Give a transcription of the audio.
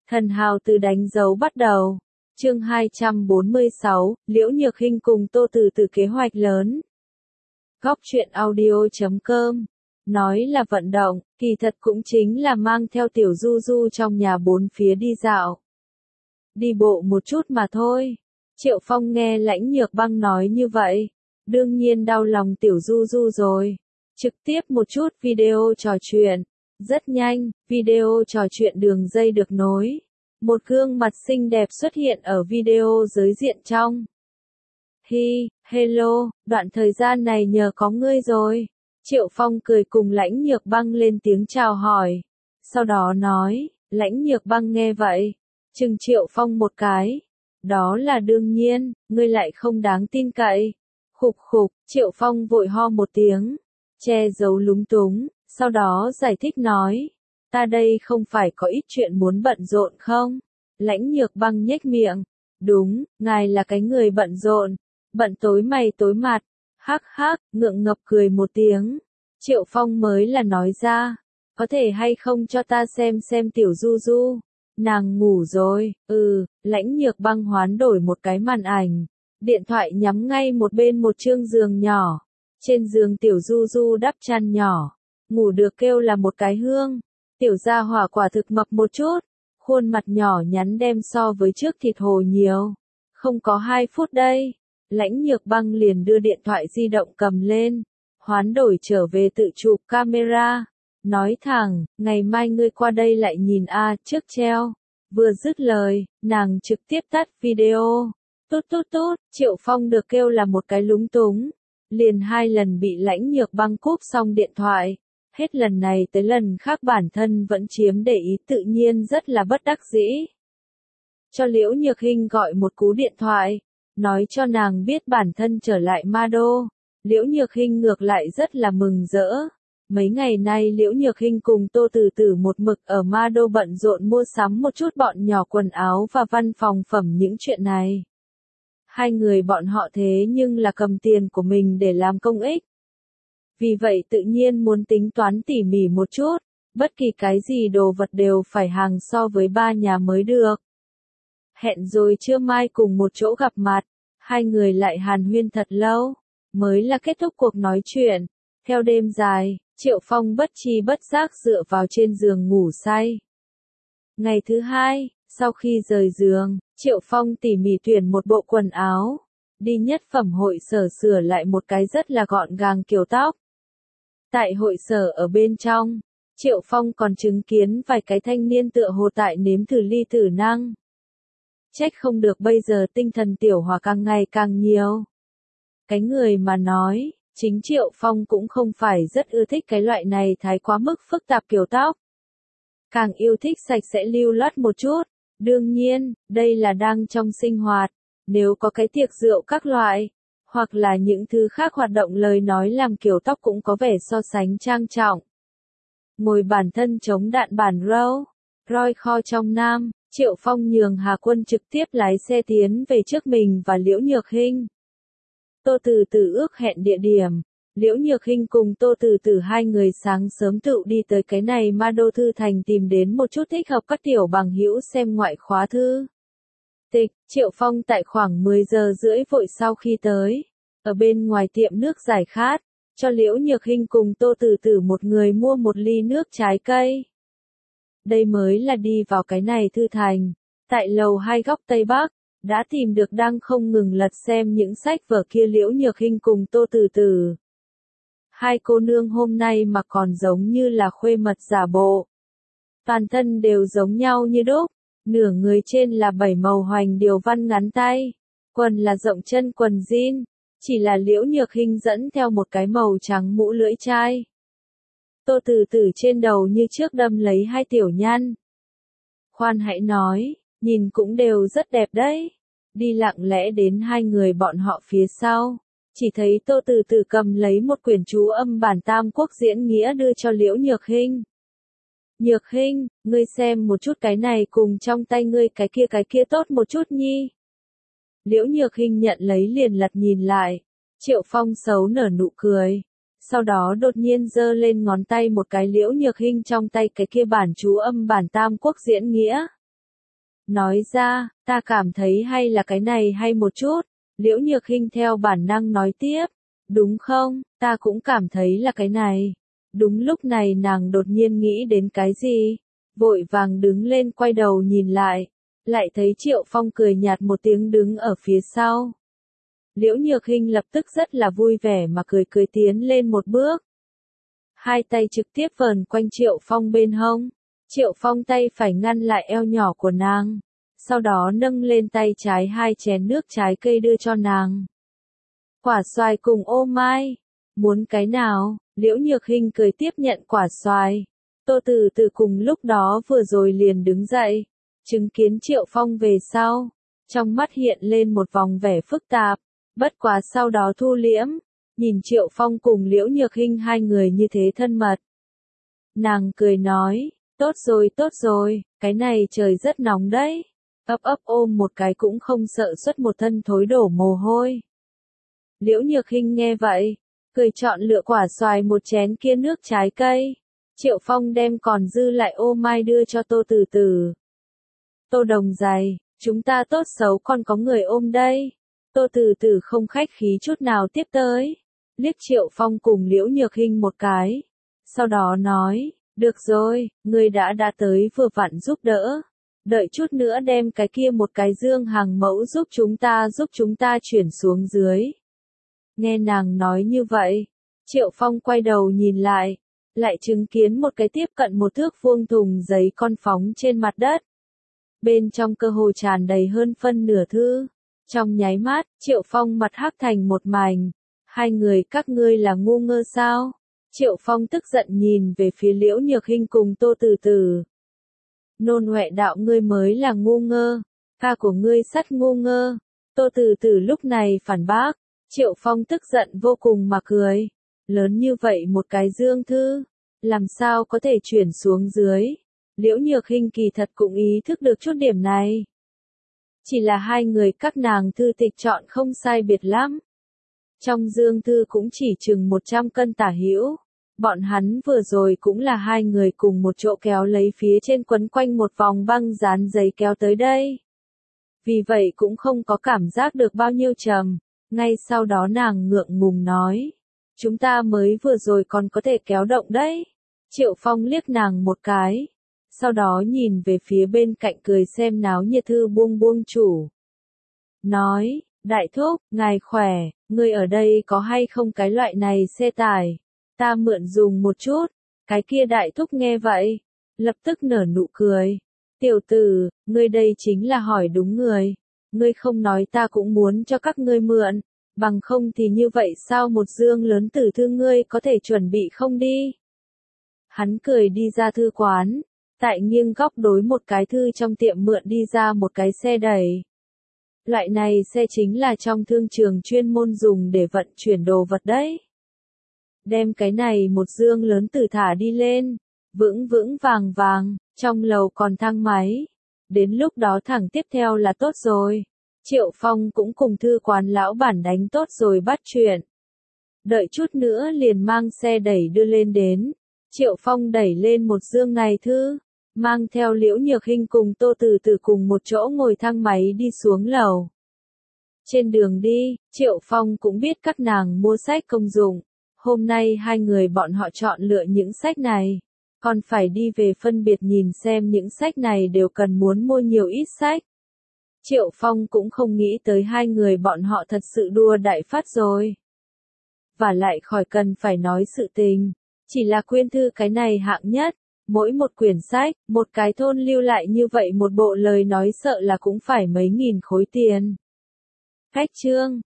Thần hào từ đánh dấu bắt đầu. Chương 246, Liễu Nhược Hinh cùng Tô Từ Từ kế hoạch lớn. Góc truyện audio.com. Nói là vận động, kỳ thật cũng chính là mang theo tiểu Du Du trong nhà bốn phía đi dạo. Đi bộ một chút mà thôi. Triệu Phong nghe Lãnh Nhược Băng nói như vậy, đương nhiên đau lòng tiểu Du Du rồi. Trực tiếp một chút video trò chuyện. Rất nhanh, video trò chuyện đường dây được nối. Một gương mặt xinh đẹp xuất hiện ở video giới diện trong. Hello, đoạn thời gian này nhờ có ngươi rồi. Triệu Phong cười cùng Lãnh Nhược Băng lên tiếng chào hỏi. Sau đó nói, Lãnh Nhược Băng nghe vậy, chừng Triệu Phong một cái. Đó là đương nhiên, ngươi lại không đáng tin cậy. Khục khục, Triệu Phong vội ho một tiếng, che giấu lúng túng, sau đó giải thích nói, ta đây không phải có ít chuyện muốn bận rộn không? Lãnh Nhược Băng nhếch miệng, đúng, ngài là cái người bận rộn, bận tối mày tối mặt, hắc hắc, ngượng ngập cười một tiếng. Triệu Phong mới là nói ra, có thể hay không cho ta xem tiểu Du Du, nàng ngủ rồi, Lãnh Nhược Băng hoán đổi một cái màn ảnh, điện thoại nhắm ngay một bên một chương giường nhỏ, trên giường tiểu Du Du đắp chăn nhỏ, ngủ được kêu là một cái hương, tiểu gia hỏa quả thực mập một chút, khuôn mặt nhỏ nhắn đem so với trước thịt hồ nhiều, không có 2 phút đây. Lãnh Nhược Băng liền đưa điện thoại di động cầm lên, hoán đổi trở về tự chụp camera, nói thẳng, ngày mai ngươi qua đây lại nhìn trước treo. Vừa dứt lời, nàng trực tiếp tắt video. Tút, Triệu Phong được kêu là một cái lúng túng, liền 2 lần bị Lãnh Nhược Băng cúp xong điện thoại. Hết lần này tới lần khác bản thân vẫn chiếm để ý, tự nhiên rất là bất đắc dĩ. Cho Liễu Nhược Hinh gọi một cú điện thoại, nói cho nàng biết bản thân trở lại Ma Đô. Liễu Nhược Hinh ngược lại rất là mừng rỡ. Mấy ngày nay Liễu Nhược Hinh cùng Tô Từ Từ một mực ở Ma Đô bận rộn mua sắm một chút bọn nhỏ quần áo và văn phòng phẩm những chuyện này. 2 người bọn họ thế nhưng là cầm tiền của mình để làm công ích. Vì vậy tự nhiên muốn tính toán tỉ mỉ một chút, bất kỳ cái gì đồ vật đều phải hàng so với 3 nhà mới được. Hẹn rồi trưa mai cùng một chỗ gặp mặt, 2 người lại hàn huyên thật lâu, mới là kết thúc cuộc nói chuyện. Theo đêm dài, Triệu Phong bất tri bất giác dựa vào trên giường ngủ say. Ngày thứ 2, sau khi rời giường, Triệu Phong tỉ mỉ tuyển một bộ quần áo, đi nhất phẩm hội sở sửa lại một cái rất là gọn gàng kiểu tóc. Tại hội sở ở bên trong, Triệu Phong còn chứng kiến vài cái thanh niên tựa hồ tại nếm thử ly tử năng. Trách không được bây giờ tinh thần tiểu hòa càng ngày càng nhiều. Cái người mà nói, chính Triệu Phong cũng không phải rất ưa thích cái loại này thái quá mức phức tạp kiểu tóc. Càng yêu thích sạch sẽ lưu loát một chút. Đương nhiên, đây là đang trong sinh hoạt. Nếu có cái tiệc rượu các loại, hoặc là những thứ khác hoạt động lời nói làm kiểu tóc cũng có vẻ so sánh trang trọng. Ngồi bản thân chống đạn bản Roy kho trong Nam, Triệu Phong nhường Hà Quân trực tiếp lái xe tiến về trước mình và Liễu Nhược Hinh. Tô Từ Từ ước hẹn địa điểm, Liễu Nhược Hinh cùng Tô Từ Từ 2 người sáng sớm tự đi tới cái này Ma Đô Thư Thành tìm đến một chút thích hợp các tiểu bằng hữu xem ngoại khóa thư. Triệu Phong tại khoảng 10 giờ rưỡi vội sau khi tới, ở bên ngoài tiệm nước giải khát, cho Liễu Nhược Hinh cùng Tô Từ Từ một người mua một ly nước trái cây. Đây mới là đi vào cái này Thư Thành, tại lầu 2 góc Tây Bắc, đã tìm được đang không ngừng lật xem những sách vở kia Liễu Nhược Hinh cùng Tô Từ Từ. 2 cô nương hôm nay mà còn giống như là khuê mật giả bộ. Toàn thân đều giống nhau như đúc, nửa người trên là 7 màu hoành điều văn ngắn tay, quần là rộng chân quần jean, chỉ là Liễu Nhược Hinh dẫn theo một cái màu trắng mũ lưỡi chai. Tô Từ Từ trên đầu như trước đâm lấy 2 tiểu nhăn. Khoan hãy nói, nhìn cũng đều rất đẹp đấy. Đi lặng lẽ đến 2 người bọn họ phía sau, chỉ thấy Tô Từ Từ cầm lấy một quyển chú âm bản Tam Quốc diễn nghĩa đưa cho Liễu Nhược Hinh. Nhược Hinh, ngươi xem một chút cái này cùng trong tay ngươi cái kia tốt một chút nhi. Liễu Nhược Hinh nhận lấy liền lật nhìn lại, Triệu Phong xấu nở nụ cười. Sau đó đột nhiên giơ lên ngón tay một cái Liễu Nhược Hinh trong tay cái kia bản chú âm bản Tam Quốc diễn nghĩa. nói ra, ta cảm thấy hay là cái này hay một chút. Liễu Nhược Hinh theo bản năng nói tiếp, đúng không, ta cũng cảm thấy là cái này. Đúng lúc này nàng đột nhiên nghĩ đến cái gì, vội vàng đứng lên quay đầu nhìn lại thấy Triệu Phong cười nhạt một tiếng đứng ở phía sau. Liễu Nhược Hinh lập tức rất là vui vẻ mà cười tiến lên một bước. Hai tay trực tiếp vờn quanh Triệu Phong bên hông. Triệu Phong tay phải ngăn lại eo nhỏ của nàng. Sau đó nâng lên tay trái 2 chén nước trái cây đưa cho nàng. Quả xoài cùng ô mai. Muốn cái nào? Liễu Nhược Hinh cười tiếp nhận quả xoài. Tô Từ Từ cùng lúc đó vừa rồi liền đứng dậy. Chứng kiến Triệu Phong về sau. Trong mắt hiện lên một vòng vẻ phức tạp. Bất quá sau đó thu liễm. Nhìn Triệu Phong cùng Liễu Nhược Hinh hai người như thế thân mật. Nàng cười nói, tốt rồi, cái này trời rất nóng đấy. Ấp ôm một cái cũng không sợ xuất một thân thối đổ mồ hôi. Liễu Nhược Hinh nghe vậy, cười chọn lựa quả xoài một chén kia nước trái cây. Triệu Phong đem còn dư lại ô mai đưa cho Tô Từ Từ. Tô Đồng Dày, chúng ta tốt xấu còn có người ôm đây. Tô Từ Từ không khách khí chút nào tiếp tới. Liếc Triệu Phong cùng Liễu Nhược Hinh một cái. Sau đó nói, được rồi, người đã tới vừa vặn giúp đỡ. Đợi chút nữa đem cái kia một cái dương hàng mẫu giúp chúng ta chuyển xuống dưới. Nghe nàng nói như vậy, Triệu Phong quay đầu nhìn lại chứng kiến một cái tiếp cận 1 thước vuông thùng giấy con phóng trên mặt đất. Bên trong cơ hồ tràn đầy hơn phân nửa thư. Trong nháy mắt, Triệu Phong mặt hắc thành một mảnh. Hai người các ngươi là ngu ngơ sao? Triệu Phong tức giận nhìn về phía Liễu Nhược Hinh cùng Tô Từ Từ. Nôn Huệ đạo ngươi mới là ngu ngơ, ca của ngươi sắt ngu ngơ. Tô Từ Từ lúc này phản bác, Triệu Phong tức giận vô cùng mà cười. Lớn như vậy một cái dương thư, làm sao có thể chuyển xuống dưới? Liễu Nhược Hinh kỳ thật cũng ý thức được chút điểm này. Chỉ là hai người các nàng thư tịch chọn không sai biệt lắm. Trong dương thư cũng chỉ chừng 100 cân tả hữu. Bọn hắn vừa rồi cũng là hai người cùng một chỗ kéo lấy phía trên quấn quanh một vòng băng dán giấy kéo tới đây. Vì vậy cũng không có cảm giác được bao nhiêu trầm. Ngay sau đó nàng ngượng ngùng nói. Chúng ta mới vừa rồi còn có thể kéo động đấy. Triệu Phong liếc nàng một cái. Sau đó nhìn về phía bên cạnh cười xem náo nhiệt thư buông chủ. Nói, đại thúc, ngài khỏe, ngươi ở đây có hay không cái loại này xe tải? Ta mượn dùng một chút. Cái kia đại thúc nghe vậy, lập tức nở nụ cười. Tiểu tử, ngươi đây chính là hỏi đúng người. Ngươi không nói ta cũng muốn cho các ngươi mượn. Bằng không thì như vậy sao một dương lớn tử thư ngươi có thể chuẩn bị không đi? Hắn cười đi ra thư quán. Tại nghiêng góc đối một cái thư trong tiệm mượn đi ra một cái xe đẩy. Loại này xe chính là trong thương trường chuyên môn dùng để vận chuyển đồ vật đấy. Đem cái này một dương lớn tử thả đi lên, vững vàng, trong lầu còn thang máy. Đến lúc đó thẳng tiếp theo là tốt rồi. Triệu Phong cũng cùng thư quán lão bản đánh tốt rồi bắt chuyện. Đợi chút nữa liền mang xe đẩy đưa lên đến. Triệu Phong đẩy lên một dương này thư, mang theo Liễu Nhược Hinh cùng Tô Từ Từ cùng một chỗ ngồi thang máy đi xuống lầu. Trên đường đi, Triệu Phong cũng biết các nàng mua sách công dụng. Hôm nay hai người bọn họ chọn lựa những sách này. Còn phải đi về phân biệt nhìn xem những sách này đều cần muốn mua nhiều ít sách. Triệu Phong cũng không nghĩ tới hai người bọn họ thật sự đua đại phát rồi. Và lại khỏi cần phải nói sự tình. Chỉ là quyển thư cái này hạng nhất. Mỗi một quyển sách, một cái thôn lưu lại như vậy một bộ lời nói sợ là cũng phải mấy nghìn khối tiền. Cách chương